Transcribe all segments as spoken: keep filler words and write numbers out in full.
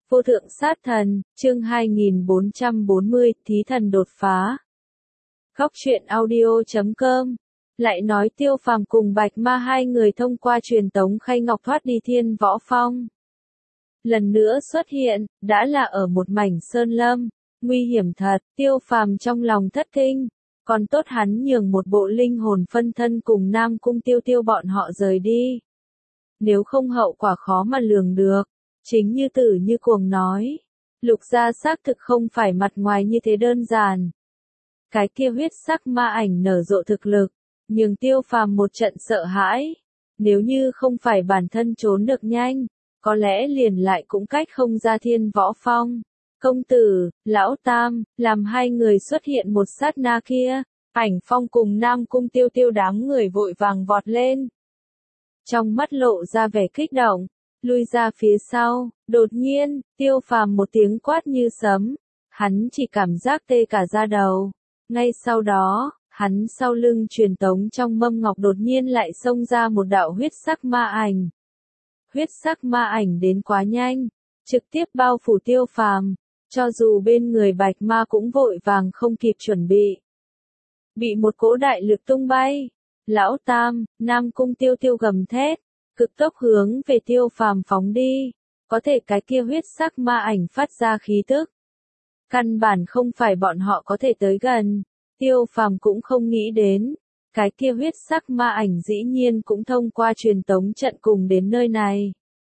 Vô thượng sát thần, chương hai nghìn bốn trăm bốn mươi, thí thần đột phá. Góc truyện audio chấm com. Lại nói Tiêu Phàm cùng Bạch Ma hai người thông qua truyền tống khay ngọc thoát đi Thiên Võ Phong. Lần nữa xuất hiện, đã là ở một mảnh sơn lâm, nguy hiểm thật, Tiêu Phàm trong lòng thất kinh, còn tốt hắn nhường một bộ linh hồn phân thân cùng Nam Cung Tiêu Tiêu bọn họ rời đi. Nếu không hậu quả khó mà lường được. Chính như Tử Như Cuồng nói, Lục gia xác thực không phải mặt ngoài như thế đơn giản. Cái kia huyết sắc ma ảnh nở rộ thực lực, nhưng Tiêu Phàm một trận sợ hãi. Nếu như không phải bản thân trốn được nhanh, có lẽ liền lại cũng cách không ra Thiên Võ Phong. Công tử, lão tam, làm hai người xuất hiện một sát na kia, Ảnh Phong cùng Nam Cung Tiêu Tiêu đám người vội vàng vọt lên. Trong mắt lộ ra vẻ kích động. Lui ra phía sau, đột nhiên, Tiêu Phàm một tiếng quát như sấm, hắn chỉ cảm giác tê cả da đầu. Ngay sau đó, hắn sau lưng truyền tống trong mâm ngọc đột nhiên lại xông ra một đạo huyết sắc ma ảnh. Huyết sắc ma ảnh đến quá nhanh, trực tiếp bao phủ Tiêu Phàm, cho dù bên người Bạch Ma cũng vội vàng không kịp chuẩn bị. Bị một cỗ đại lực tung bay, lão tam, Nam Cung Tiêu Tiêu gầm thét. Cực tốc hướng về Tiêu Phàm phóng đi, có thể cái kia huyết sắc ma ảnh phát ra khí tức. Căn bản không phải bọn họ có thể tới gần, Tiêu Phàm cũng không nghĩ đến, cái kia huyết sắc ma ảnh dĩ nhiên cũng thông qua truyền tống trận cùng đến nơi này.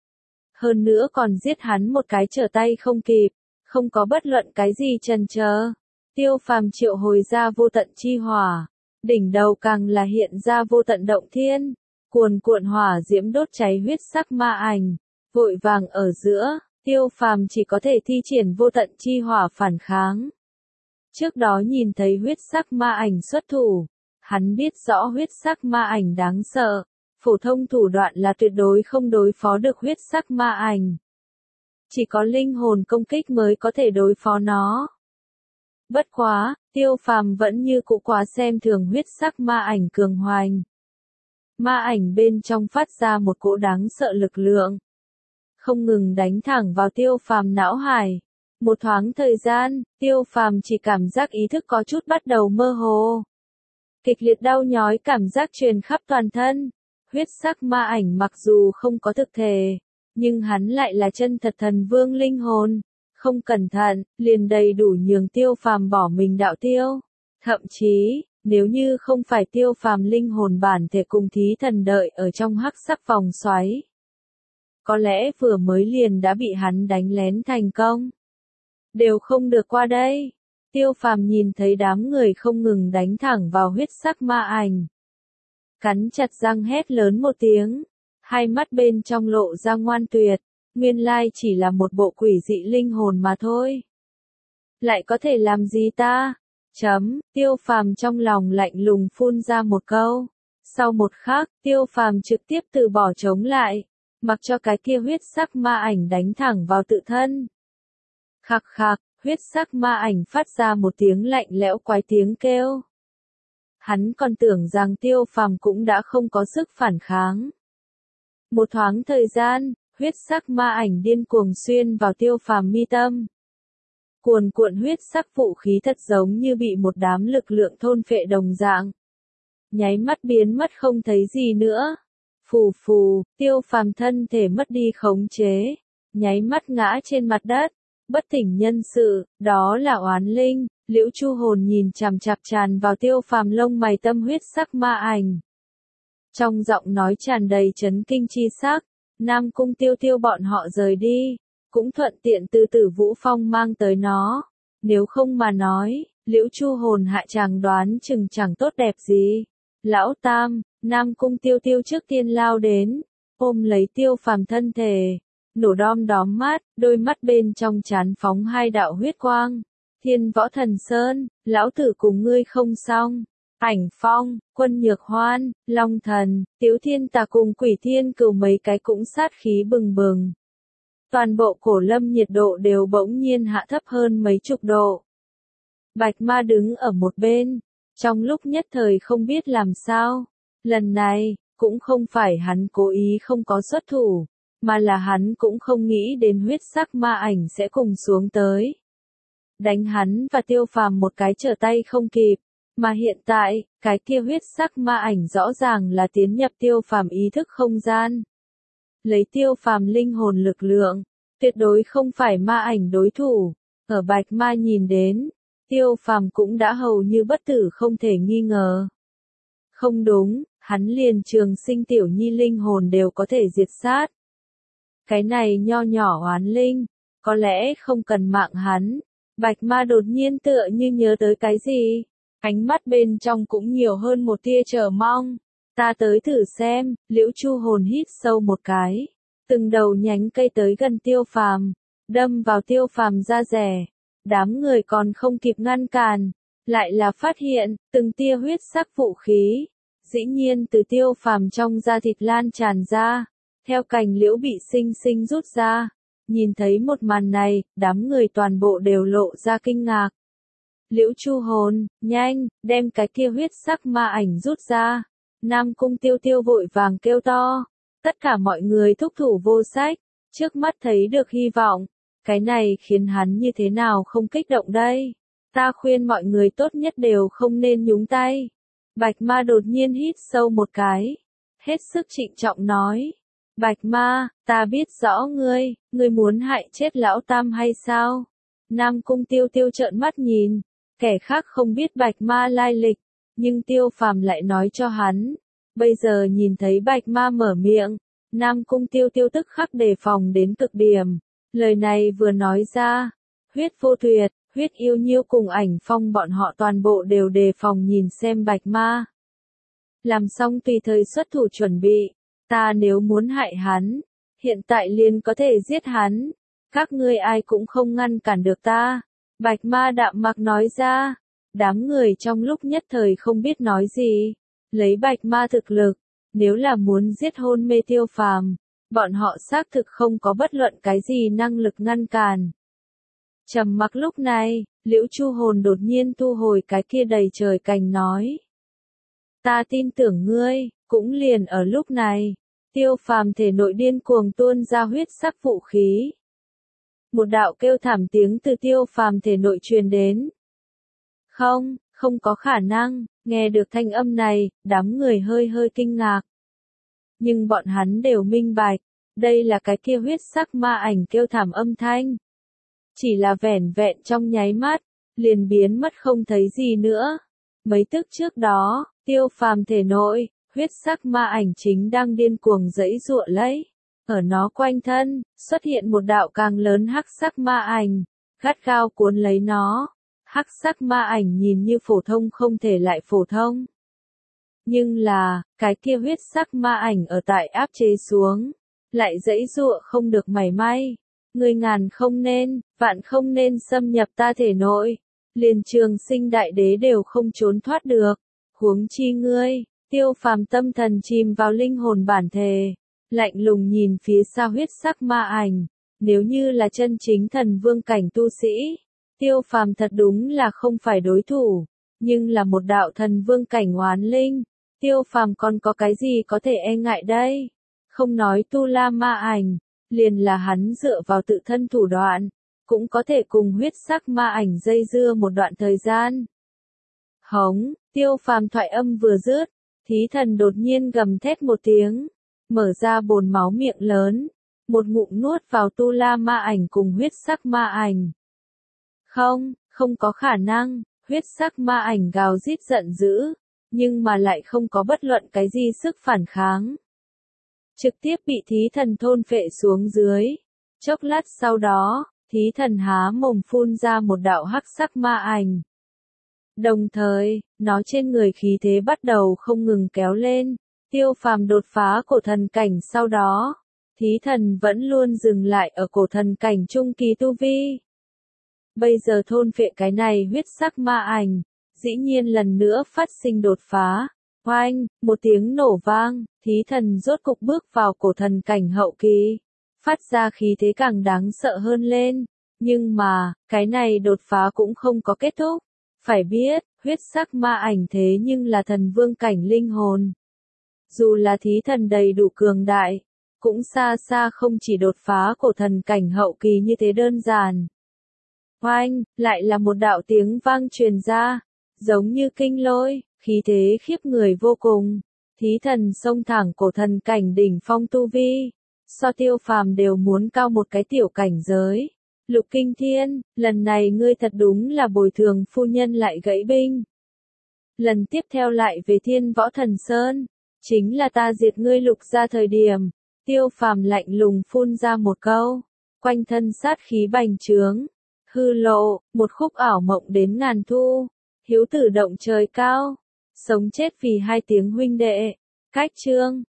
Hơn nữa còn giết hắn một cái trở tay không kịp, không có bất luận cái gì chần chờ. Tiêu Phàm triệu hồi ra vô tận chi hỏa, đỉnh đầu càng là hiện ra vô tận động thiên. Cuồn cuộn hỏa diễm đốt cháy huyết sắc ma ảnh, vội vàng ở giữa, Tiêu Phàm chỉ có thể thi triển vô tận chi hỏa phản kháng. Trước đó nhìn thấy huyết sắc ma ảnh xuất thủ, hắn biết rõ huyết sắc ma ảnh đáng sợ, phổ thông thủ đoạn là tuyệt đối không đối phó được huyết sắc ma ảnh. Chỉ có linh hồn công kích mới có thể đối phó nó. Bất quá, Tiêu Phàm vẫn như cũ quá xem thường huyết sắc ma ảnh cường hoành. Ma ảnh bên trong phát ra một cỗ đáng sợ lực lượng, không ngừng đánh thẳng vào Tiêu Phàm não hải. Một thoáng thời gian, Tiêu Phàm chỉ cảm giác ý thức có chút bắt đầu mơ hồ. Kịch liệt đau nhói cảm giác truyền khắp toàn thân. Huyết sắc ma ảnh mặc dù không có thực thể, nhưng hắn lại là chân thật thần vương linh hồn, không cẩn thận, liền đầy đủ nhường Tiêu Phàm bỏ mình đạo tiêu. Thậm chí, nếu như không phải Tiêu Phàm linh hồn bản thể cùng thí thần đợi ở trong hắc sắc vòng xoáy, có lẽ vừa mới liền đã bị hắn đánh lén thành công. Đều không được qua đây. Tiêu Phàm nhìn thấy đám người không ngừng đánh thẳng vào huyết sắc ma ảnh. Cắn chặt răng hét lớn một tiếng, hai mắt bên trong lộ ra ngoan tuyệt, nguyên lai chỉ là một bộ quỷ dị linh hồn mà thôi. Lại có thể làm gì ta? Chấm, Tiêu Phàm trong lòng lạnh lùng phun ra một câu. Sau một khắc, Tiêu Phàm trực tiếp từ bỏ chống lại, mặc cho cái kia huyết sắc ma ảnh đánh thẳng vào tự thân. Khạc khạc, huyết sắc ma ảnh phát ra một tiếng lạnh lẽo quái tiếng kêu. Hắn còn tưởng rằng Tiêu Phàm cũng đã không có sức phản kháng. Một thoáng thời gian, huyết sắc ma ảnh điên cuồng xuyên vào Tiêu Phàm mi tâm. Cuồn cuộn huyết sắc vũ khí thật giống như bị một đám lực lượng thôn phệ đồng dạng. Nháy mắt biến mất không thấy gì nữa. Phù phù, Tiêu Phàm thân thể mất đi khống chế, nháy mắt ngã trên mặt đất, bất tỉnh nhân sự, đó là oán linh. Liễu Chu Hồn nhìn chằm chằm tràn vào Tiêu Phàm lông mày tâm huyết sắc ma ảnh. Trong giọng nói tràn đầy chấn kinh chi sắc, Nam Cung Tiêu Tiêu bọn họ rời đi. Cũng thuận tiện từ Tử Vũ Phong mang tới nó. Nếu không mà nói, Liễu Chu Hồn hại chàng đoán chừng chẳng tốt đẹp gì. Lão tam, Nam Cung Tiêu Tiêu trước tiên lao đến, ôm lấy Tiêu Phàm thân thể, nổ đom đóm mắt, đôi mắt bên trong trán phóng hai đạo huyết quang. Thiên Võ Thần Sơn, lão tử cùng ngươi không xong. Ảnh Phong, Quân Nhược Hoan, Long Thần, Tiếu Thiên Tà cùng Quỷ Thiên Cửu mấy cái cũng sát khí bừng bừng. Toàn bộ cổ lâm nhiệt độ đều bỗng nhiên hạ thấp hơn mấy chục độ. Bạch Ma đứng ở một bên, trong lúc nhất thời không biết làm sao. Lần này, cũng không phải hắn cố ý không có xuất thủ, mà là hắn cũng không nghĩ đến huyết sắc ma ảnh sẽ cùng xuống tới. Đánh hắn và Tiêu Phàm một cái trở tay không kịp, mà hiện tại, cái kia huyết sắc ma ảnh rõ ràng là tiến nhập Tiêu Phàm ý thức không gian. Lấy Tiêu Phàm linh hồn lực lượng, tuyệt đối không phải ma ảnh đối thủ, ở Bạch Ma nhìn đến, Tiêu Phàm cũng đã hầu như bất tử không thể nghi ngờ. Không đúng, hắn liền Trường Sinh tiểu nhi linh hồn đều có thể diệt sát. Cái này nho nhỏ oán linh, có lẽ không cần mạng hắn. Bạch Ma đột nhiên tựa như nhớ tới cái gì, ánh mắt bên trong cũng nhiều hơn một tia chờ mong. Ta tới thử xem, Liễu Chu Hồn hít sâu một cái, từng đầu nhánh cây tới gần Tiêu Phàm, đâm vào Tiêu Phàm da rẻ. Đám người còn không kịp ngăn cản, lại là phát hiện, từng tia huyết sắc vũ khí, dĩ nhiên từ Tiêu Phàm trong da thịt lan tràn ra, theo cành liễu bị sinh sinh rút ra. Nhìn thấy một màn này, đám người toàn bộ đều lộ ra kinh ngạc. Liễu Chu Hồn, nhanh, đem cái kia huyết sắc ma ảnh rút ra. Nam Cung Tiêu Tiêu vội vàng kêu to. Tất cả mọi người thúc thủ vô sách, trước mắt thấy được hy vọng. Cái này khiến hắn như thế nào không kích động đây? Ta khuyên mọi người tốt nhất đều không nên nhúng tay. Bạch Ma đột nhiên hít sâu một cái, hết sức trịnh trọng nói. Bạch Ma, ta biết rõ ngươi, ngươi muốn hại chết lão tam hay sao? Nam Cung Tiêu Tiêu trợn mắt nhìn, kẻ khác không biết Bạch Ma lai lịch, nhưng Tiêu Phàm lại nói cho hắn. Bây giờ nhìn thấy Bạch Ma mở miệng, Nam Cung Tiêu Tiêu tức khắc đề phòng đến cực điểm. Lời này vừa nói ra, Huyết Vô Tuyệt, Huyết Yêu Nhiêu cùng Ảnh Phong bọn họ toàn bộ đều đề phòng nhìn xem Bạch Ma. Làm xong tùy thời xuất thủ chuẩn bị. Ta nếu muốn hại hắn, hiện tại liền có thể giết hắn. Các ngươi ai cũng không ngăn cản được ta. Bạch Ma đạm mạc nói ra. Đám người trong lúc nhất thời không biết nói gì. Lấy Bạch Ma thực lực, nếu là muốn giết hôn mê Tiêu Phàm, bọn họ xác thực không có bất luận cái gì năng lực ngăn cản. Trầm mặc lúc này, Liễu Chu Hồn đột nhiên thu hồi cái kia đầy trời cành nói. Ta tin tưởng ngươi. Cũng liền ở lúc này, Tiêu Phàm thể nội điên cuồng tuôn ra huyết sắc vũ khí. Một đạo kêu thảm tiếng từ Tiêu Phàm thể nội truyền đến. Không, không có khả năng, nghe được thanh âm này, đám người hơi hơi kinh ngạc. Nhưng bọn hắn đều minh bạch, đây là cái kia huyết sắc ma ảnh kêu thảm âm thanh. Chỉ là vẻn vẹn trong nháy mắt, liền biến mất không thấy gì nữa. Mấy tức trước đó, Tiêu Phàm thể nội, huyết sắc ma ảnh chính đang điên cuồng giãy giụa lấy. Ở nó quanh thân, xuất hiện một đạo càng lớn hắc sắc ma ảnh, gắt gao cuốn lấy nó. Hắc sắc ma ảnh nhìn như phổ thông không thể lại phổ thông. Nhưng là, cái kia huyết sắc ma ảnh ở tại áp chế xuống, lại giãy giụa không được mảy may. Người ngàn không nên, vạn không nên xâm nhập ta thể nội. Liền Trường Sinh đại đế đều không trốn thoát được. Huống chi ngươi. Tiêu Phàm tâm thần chìm vào linh hồn bản thể, lạnh lùng nhìn phía xa huyết sắc ma ảnh, nếu như là chân chính thần vương cảnh tu sĩ, Tiêu Phàm thật đúng là không phải đối thủ, nhưng là một đạo thần vương cảnh oán linh, Tiêu Phàm còn có cái gì có thể e ngại đây? Không nói tu la ma ảnh, liền là hắn dựa vào tự thân thủ đoạn, cũng có thể cùng huyết sắc ma ảnh dây dưa một đoạn thời gian. Hống, Tiêu Phàm thoại âm vừa dứt, Thí Thần đột nhiên gầm thét một tiếng, mở ra bồn máu miệng lớn, một ngụm nuốt vào tu la ma ảnh cùng huyết sắc ma ảnh. Không, không có khả năng, huyết sắc ma ảnh gào rít giận dữ, nhưng mà lại không có bất luận cái gì sức phản kháng. Trực tiếp bị Thí Thần thôn phệ xuống dưới. Chốc lát sau đó, Thí Thần há mồm phun ra một đạo hắc sắc ma ảnh. Đồng thời, nó trên người khí thế bắt đầu không ngừng kéo lên. Tiêu Phàm đột phá cổ thần cảnh sau đó, Thí Thần vẫn luôn dừng lại ở cổ thần cảnh trung kỳ tu vi. Bây giờ thôn phệ cái này huyết sắc ma ảnh, dĩ nhiên lần nữa phát sinh đột phá. Oanh, một tiếng nổ vang, Thí Thần rốt cục bước vào cổ thần cảnh hậu kỳ, phát ra khí thế càng đáng sợ hơn lên. Nhưng mà, cái này đột phá cũng không có kết thúc. Phải biết, huyết sắc ma ảnh thế nhưng là thần vương cảnh linh hồn. Dù là Thí Thần đầy đủ cường đại, cũng xa xa không chỉ đột phá cổ thần cảnh hậu kỳ như thế đơn giản. Oanh, lại là một đạo tiếng vang truyền ra, giống như kinh lôi, khí thế khiếp người vô cùng. Thí thần xông thẳng cổ thần cảnh đỉnh phong tu vi, so Tiêu Phàm đều muốn cao một cái tiểu cảnh giới. Lục Kinh Thiên, lần này ngươi thật đúng là bồi thường phu nhân lại gãy binh. Lần tiếp theo lại về Thiên Võ Thần Sơn, chính là ta diệt ngươi Lục ra thời điểm. Tiêu Phàm lạnh lùng phun ra một câu, quanh thân sát khí bành trướng, hư lộ, một khúc ảo mộng đến ngàn thu, hiếu tử động trời cao, sống chết vì hai tiếng huynh đệ. Cách chương